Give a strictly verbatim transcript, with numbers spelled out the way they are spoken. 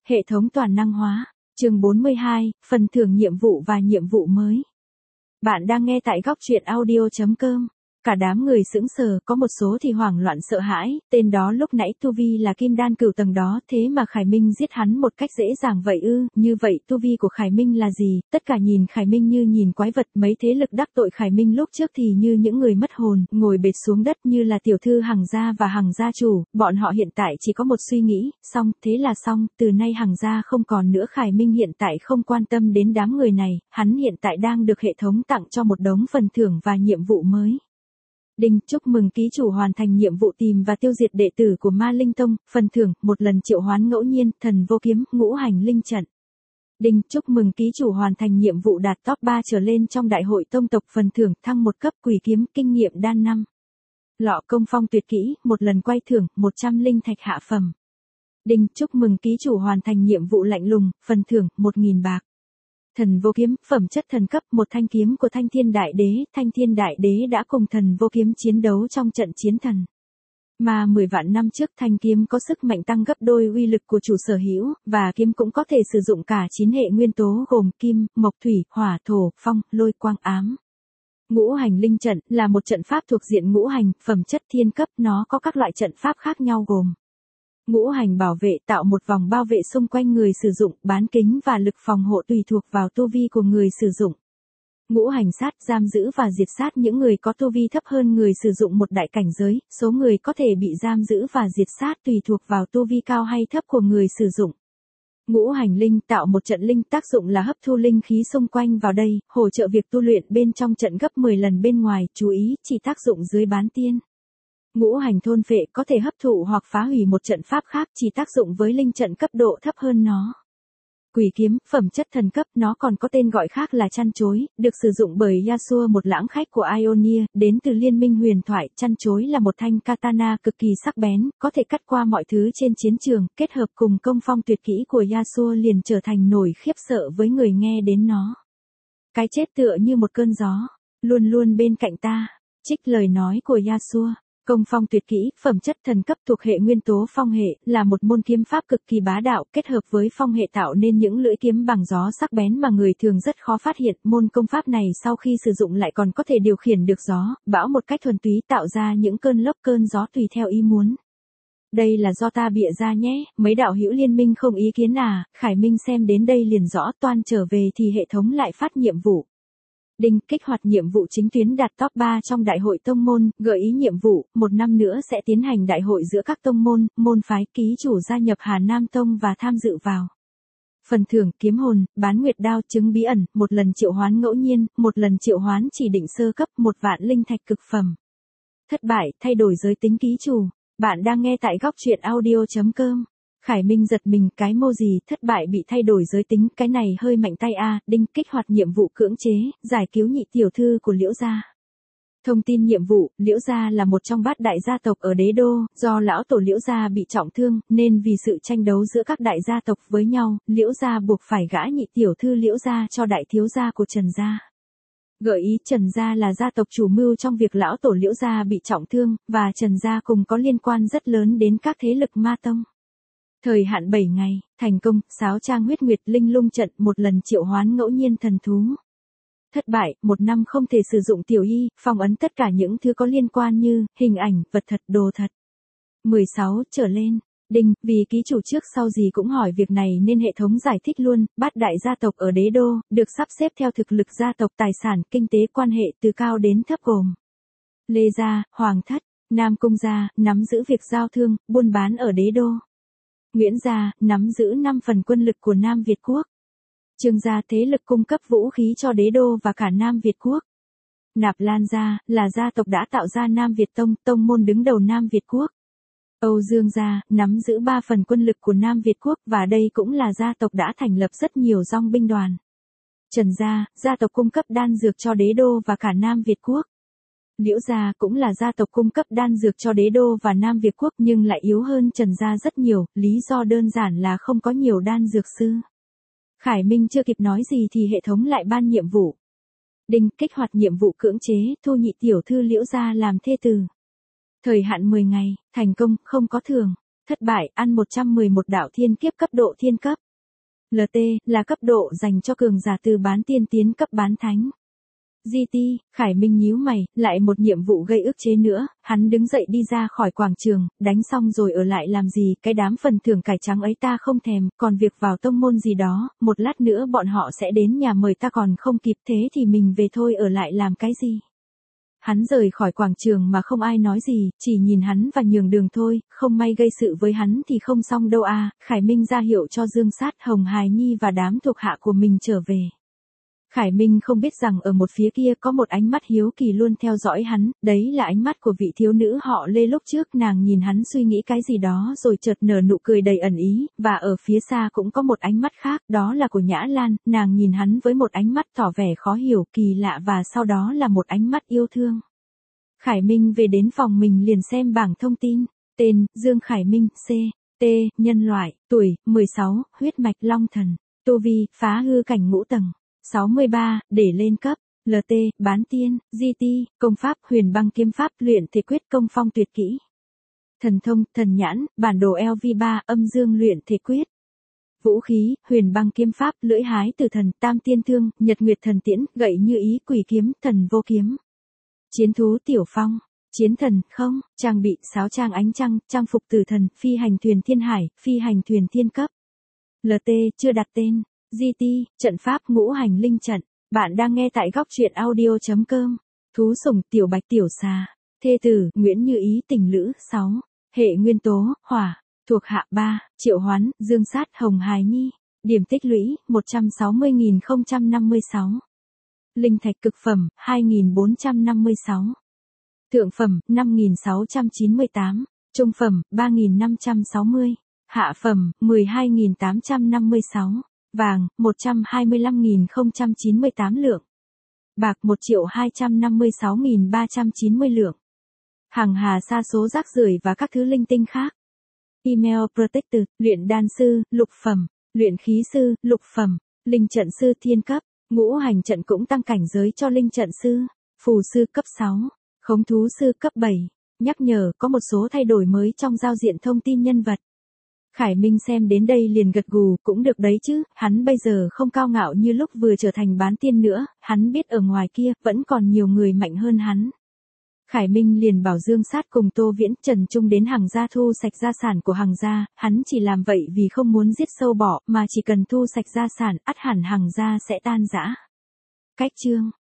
Hệ thống toàn năng hóa. Chương bốn mươi hai, phần thưởng nhiệm vụ và nhiệm vụ mới. Bạn đang nghe tại góc truyện audio chấm com. Cả đám người sững sờ, có một số thì hoảng loạn sợ hãi, tên đó lúc nãy tu vi là kim đan cửu tầng đó, thế mà Khải Minh giết hắn một cách dễ dàng vậy ư? Như vậy tu vi của Khải Minh là gì? Tất cả nhìn Khải Minh như nhìn quái vật, mấy thế lực đắc tội Khải Minh lúc trước thì như những người mất hồn, ngồi bệt xuống đất như là tiểu thư Hằng gia và Hằng gia chủ, bọn họ hiện tại chỉ có một suy nghĩ, xong, thế là xong, từ nay Hằng gia không còn nữa. Khải Minh hiện tại không quan tâm đến đám người này, hắn hiện tại đang được hệ thống tặng cho một đống phần thưởng và nhiệm vụ mới. Đinh, chúc mừng ký chủ hoàn thành nhiệm vụ tìm và tiêu diệt đệ tử của Ma Linh Tông, phần thưởng, một lần triệu hoán ngẫu nhiên, thần vô kiếm, ngũ hành linh trận. Đinh, chúc mừng ký chủ hoàn thành nhiệm vụ đạt top ba trở lên trong đại hội tông tộc, phần thưởng, thăng một cấp, quỷ kiếm, kinh nghiệm đan năm. Lọ công phong tuyệt kỹ, một lần quay thưởng, một trăm linh thạch hạ phẩm. Đinh, chúc mừng ký chủ hoàn thành nhiệm vụ lạnh lùng, phần thưởng, một nghìn bạc. Thần vô kiếm, phẩm chất thần cấp, một thanh kiếm của Thanh Thiên Đại Đế, Thanh Thiên Đại Đế đã cùng thần vô kiếm chiến đấu trong trận chiến thần. Mà mười vạn năm trước thanh kiếm có sức mạnh tăng gấp đôi uy lực của chủ sở hữu, và kiếm cũng có thể sử dụng cả chín hệ nguyên tố gồm kim, mộc, thủy, hỏa, thổ, phong, lôi, quang, ám. Ngũ hành linh trận là một trận pháp thuộc diện ngũ hành, phẩm chất thiên cấp, nó có các loại trận pháp khác nhau gồm ngũ hành bảo vệ, tạo một vòng bao vệ xung quanh người sử dụng, bán kính và lực phòng hộ tùy thuộc vào tu vi của người sử dụng. Ngũ hành sát, giam giữ và diệt sát những người có tu vi thấp hơn người sử dụng một đại cảnh giới, số người có thể bị giam giữ và diệt sát tùy thuộc vào tu vi cao hay thấp của người sử dụng. Ngũ hành linh, tạo một trận linh, tác dụng là hấp thu linh khí xung quanh vào đây, hỗ trợ việc tu luyện bên trong trận gấp mười lần bên ngoài, chú ý, chỉ tác dụng dưới bán tiên. Ngũ hành thôn phệ, có thể hấp thụ hoặc phá hủy một trận pháp khác, chỉ tác dụng với linh trận cấp độ thấp hơn nó. Quỷ kiếm, phẩm chất thần cấp, nó còn có tên gọi khác là chăn chối, được sử dụng bởi Yasuo, một lãng khách của Ionia, đến từ Liên minh huyền thoại. Chăn chối là một thanh katana cực kỳ sắc bén, có thể cắt qua mọi thứ trên chiến trường, kết hợp cùng công phong tuyệt kỹ của Yasuo liền trở thành nổi khiếp sợ với người nghe đến nó. Cái chết tựa như một cơn gió, luôn luôn bên cạnh ta. Trích lời nói của Yasuo. Công phong tuyệt kỹ, phẩm chất thần cấp thuộc hệ nguyên tố phong hệ, là một môn kiếm pháp cực kỳ bá đạo, kết hợp với phong hệ tạo nên những lưỡi kiếm bằng gió sắc bén mà người thường rất khó phát hiện. Môn công pháp này sau khi sử dụng lại còn có thể điều khiển được gió, bão một cách thuần túy, tạo ra những cơn lốc cơn gió tùy theo ý muốn. Đây là do ta bịa ra nhé, mấy đạo hữu liên minh không ý kiến à? Khải Minh xem đến đây liền rõ, toan trở về thì hệ thống lại phát nhiệm vụ. Đinh, kích hoạt nhiệm vụ chính tuyến đạt top ba trong đại hội tông môn, gợi ý nhiệm vụ, một năm nữa sẽ tiến hành đại hội giữa các tông môn, môn phái, ký chủ gia nhập Hà Nam Tông và tham dự vào. Phần thưởng, kiếm hồn, bán nguyệt đao, chứng bí ẩn, một lần triệu hoán ngẫu nhiên, một lần triệu hoán chỉ định sơ cấp, một vạn linh thạch cực phẩm. Thất bại, thay đổi giới tính ký chủ. Bạn đang nghe tại góc truyện audio chấm com. Khải Minh giật mình, cái mô gì, thất bại bị thay đổi giới tính, cái này hơi mạnh tay a. Đinh, kích hoạt nhiệm vụ cưỡng chế, giải cứu nhị tiểu thư của Liễu gia. Thông tin nhiệm vụ, Liễu gia là một trong bát đại gia tộc ở đế đô, do lão tổ Liễu gia bị trọng thương, nên vì sự tranh đấu giữa các đại gia tộc với nhau, Liễu gia buộc phải gả nhị tiểu thư Liễu gia cho đại thiếu gia của Trần gia. Gợi ý, Trần gia là gia tộc chủ mưu trong việc lão tổ Liễu gia bị trọng thương, và Trần gia cùng có liên quan rất lớn đến các thế lực ma tông. Thời hạn bảy ngày, thành công, sáo trang huyết nguyệt linh lung trận, một lần triệu hoán ngẫu nhiên thần thú. Thất bại, một năm không thể sử dụng tiểu y, phong ấn tất cả những thứ có liên quan như, hình ảnh, vật thật, đồ thật. mười sáu, trở lên. Đinh, vì ký chủ trước sau gì cũng hỏi việc này nên hệ thống giải thích luôn, bát đại gia tộc ở đế đô, được sắp xếp theo thực lực gia tộc, tài sản, kinh tế quan hệ từ cao đến thấp gồm. Lê gia, Hoàng thất, Nam Cung gia, nắm giữ việc giao thương, buôn bán ở đế đô. Nguyễn gia, nắm giữ năm phần quân lực của Nam Việt Quốc. Trương gia, thế lực cung cấp vũ khí cho đế đô và cả Nam Việt Quốc. Nạp Lan gia, là gia tộc đã tạo ra Nam Việt Tông, tông môn đứng đầu Nam Việt Quốc. Âu Dương gia, nắm giữ ba phần quân lực của Nam Việt Quốc, và đây cũng là gia tộc đã thành lập rất nhiều dòng binh đoàn. Trần gia, gia tộc cung cấp đan dược cho đế đô và cả Nam Việt Quốc. Liễu gia cũng là gia tộc cung cấp đan dược cho đế đô và Nam Việt Quốc nhưng lại yếu hơn Trần gia rất nhiều, lý do đơn giản là không có nhiều đan dược sư. Khải Minh chưa kịp nói gì thì hệ thống lại ban nhiệm vụ. Đinh, kích hoạt nhiệm vụ cưỡng chế, thu nhị tiểu thư Liễu gia làm thê tử. Thời hạn mười ngày, thành công, không có thưởng. Thất bại, ăn một trăm mười một đạo thiên kiếp cấp độ thiên cấp. lờ tê là cấp độ dành cho cường giả từ bán tiên tiến cấp bán thánh. giê tê, Khải Minh nhíu mày, lại một nhiệm vụ gây ức chế nữa, hắn đứng dậy đi ra khỏi quảng trường, đánh xong rồi ở lại làm gì, cái đám phần thưởng cải trắng ấy ta không thèm, còn việc vào tông môn gì đó, một lát nữa bọn họ sẽ đến nhà mời ta còn không kịp, thế thì mình về thôi, ở lại làm cái gì. Hắn rời khỏi quảng trường mà không ai nói gì, chỉ nhìn hắn và nhường đường thôi, không may gây sự với hắn thì không xong đâu à. Khải Minh ra hiệu cho Dương Sát, Hồng Hài Nhi và đám thuộc hạ của mình trở về. Khải Minh không biết rằng ở một phía kia có một ánh mắt hiếu kỳ luôn theo dõi hắn, đấy là ánh mắt của vị thiếu nữ họ Lê lúc trước, nàng nhìn hắn suy nghĩ cái gì đó rồi chợt nở nụ cười đầy ẩn ý, và ở phía xa cũng có một ánh mắt khác, đó là của Nhã Lan, nàng nhìn hắn với một ánh mắt tỏ vẻ khó hiểu, kỳ lạ và sau đó là một ánh mắt yêu thương. Khải Minh về đến phòng mình liền xem bảng thông tin, tên, Dương Khải Minh, C, T, nhân loại, tuổi, mười sáu, huyết mạch long thần, tu vi, phá hư cảnh ngũ tầng. sáu mươi ba, để lên cấp, lờ tê, bán tiên, giê tê, công pháp, huyền băng kiếm pháp, luyện thể quyết, công phong tuyệt kỹ. Thần thông, thần nhãn, bản đồ L V ba, âm dương luyện thể quyết. Vũ khí, huyền băng kiếm pháp, lưỡi hái từ thần, tam tiên thương, nhật nguyệt thần tiễn, gậy như ý, quỷ kiếm, thần vô kiếm. Chiến thú tiểu phong, chiến thần, không, trang bị, sáo trang ánh trăng, trang phục tử thần, phi hành thuyền thiên hải, phi hành thuyền thiên cấp. lờ tê, chưa đặt tên. giê tê, trận pháp ngũ hành linh trận. Bạn đang nghe tại góc truyện audio chấm com. Thú sủng, tiểu bạch tiểu xà. Thê tử, Nguyễn Như Ý, tình lữ, sáu. Hệ nguyên tố, hỏa. Thuộc hạ ba, triệu hoán, Dương Sát, Hồng Hài Nhi. Điểm tích lũy, một trăm sáu mươi nghìn không trăm năm mươi sáu. Linh thạch cực phẩm, hai nghìn bốn trăm năm mươi sáu. Thượng phẩm, năm nghìn sáu trăm chín mươi tám. Trung phẩm, ba nghìn năm trăm sáu mươi. Hạ phẩm, mười hai nghìn tám trăm năm mươi sáu. Vàng, một trăm hai mươi lăm nghìn không trăm chín mươi tám lượng. Bạc một triệu hai trăm năm mươi sáu nghìn ba trăm chín mươi lượng. Hàng hà sa số rác rưởi và các thứ linh tinh khác. Email Protector, luyện đan sư, lục phẩm, luyện khí sư, lục phẩm, linh trận sư thiên cấp, ngũ hành trận cũng tăng cảnh giới cho linh trận sư, phù sư cấp sáu, khống thú sư cấp bảy. Nhắc nhở, có một số thay đổi mới trong giao diện thông tin nhân vật. Khải Minh xem đến đây liền gật gù, cũng được đấy chứ, hắn bây giờ không cao ngạo như lúc vừa trở thành bán tiên nữa, hắn biết ở ngoài kia, vẫn còn nhiều người mạnh hơn hắn. Khải Minh liền bảo Dương Sát cùng Tô Viễn, Trần Trung đến Hằng gia thu sạch gia sản của Hằng gia, hắn chỉ làm vậy vì không muốn giết sâu bọ, mà chỉ cần thu sạch gia sản, ắt hẳn Hằng gia sẽ tan rã. Cách chương